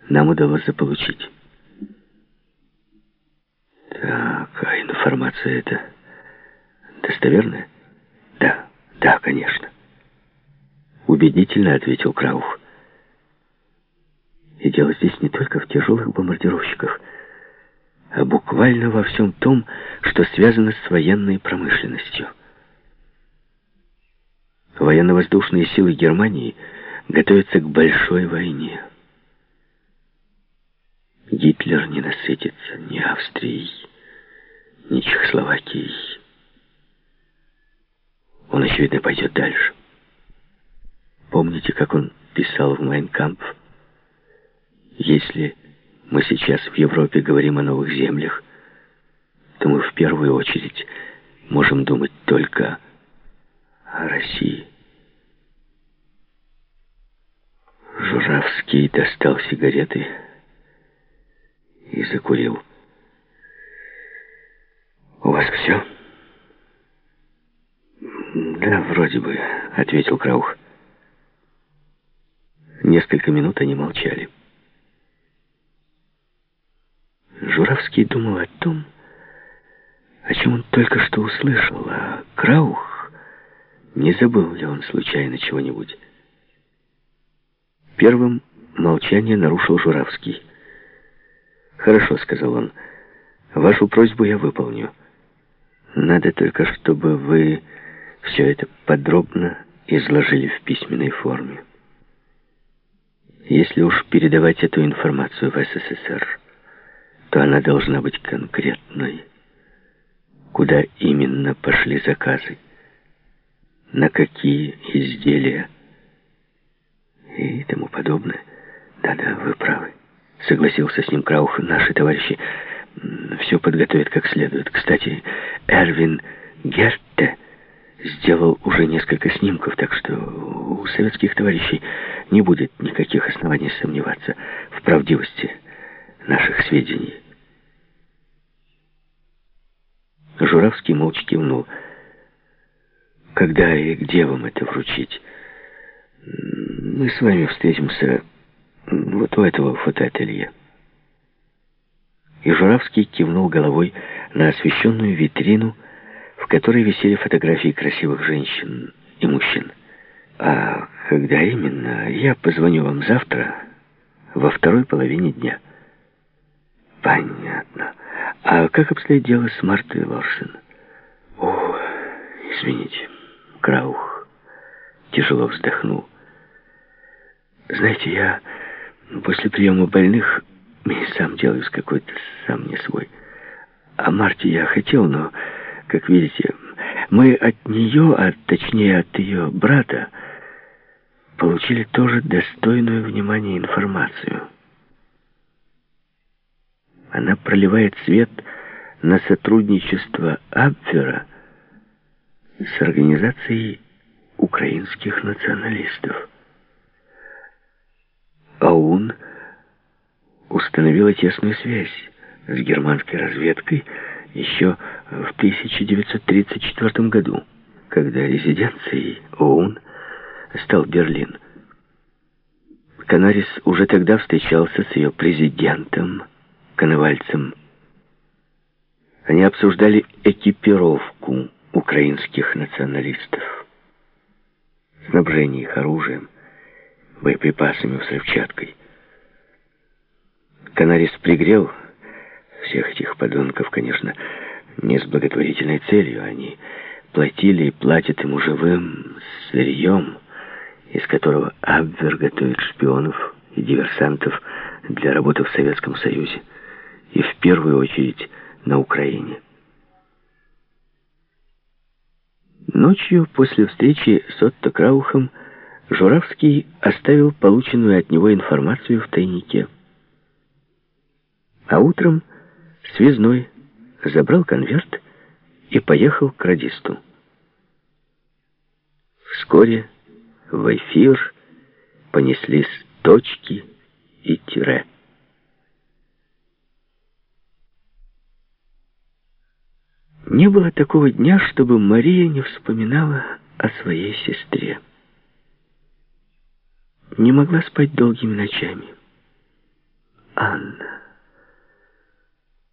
нам удалось заполучить. Так, а информация эта достоверная? Да, да, конечно. Убедительно ответил Краух. И дело здесь не только в тяжелых бомбардировщиках, а буквально во всем том, что связано с военной промышленностью. Военно-воздушные силы Германии готовятся к большой войне. Гитлер не насытится ни Австрией, ни Чехословакией. Он, очевидно, пойдет дальше. Помните, как он писал в «Майн кампф»? Если мы сейчас в Европе говорим о новых землях, то мы в первую очередь можем думать только о России. Журавский достал сигареты и закурил. «У вас все?» «Да, вроде бы», — ответил Краух. Несколько минут они молчали. Журавский думал о том, о чем он только что услышал, а Краух, не забыл ли он случайно чего-нибудь. Первым молчание нарушил Журавский. «Хорошо», — сказал он, — «вашу просьбу я выполню. Надо только, чтобы вы все это подробно изложили в письменной форме. Если уж передавать эту информацию в СССР, то она должна быть конкретной. Куда именно пошли заказы, на какие изделия и тому подобное. Да-да, вы правы», — согласился с ним Краух. «Наши товарищи все подготовят как следует. Кстати, Эрвин Герте сделал уже несколько снимков, так что у советских товарищей не будет никаких оснований сомневаться в правдивости наших сведений». Журавский молча кивнул. «Когда и где вам это вручить?» «Мы с вами встретимся вот у этого фотоателье». И Журавский кивнул головой на освещенную витрину, в которой висели фотографии красивых женщин и мужчин. «А когда именно? Я позвоню вам завтра, во второй половине дня». «Понятно. А как обстоит дело с Мартой Лорсен?» «О, извините». Краух тяжело вздохнул. «Знаете, я после приема больных и сам делаюсь какой-то сам не свой. О Марте я хотел, но, как видите, мы от нее, а точнее от ее брата, получили тоже достойную внимания информацию. Она проливает свет на сотрудничество Абвера с организацией украинских националистов. АУН установила тесную связь с германской разведкой еще в 1934 году, когда резиденцией ОУН стал Берлин. Канарис уже тогда встречался с ее президентом, Коновальцем. Они обсуждали экипировку украинских националистов, снабжение их оружием, боеприпасами, взрывчаткой. Канарис пригрел всех этих подонков, конечно, не с благотворительной целью. Они платили и платят ему живым сырьем, из которого Абвер готовит шпионов и диверсантов для работы в Советском Союзе и в первую очередь на Украине. Ночью после встречи с Отто Краухом Журавский оставил полученную от него информацию в тайнике. А утром связной забрал конверт и поехал к радисту. Вскоре в эфир понеслись точки и тире. Не было такого дня, чтобы Мария не вспоминала о своей сестре. Не могла спать долгими ночами.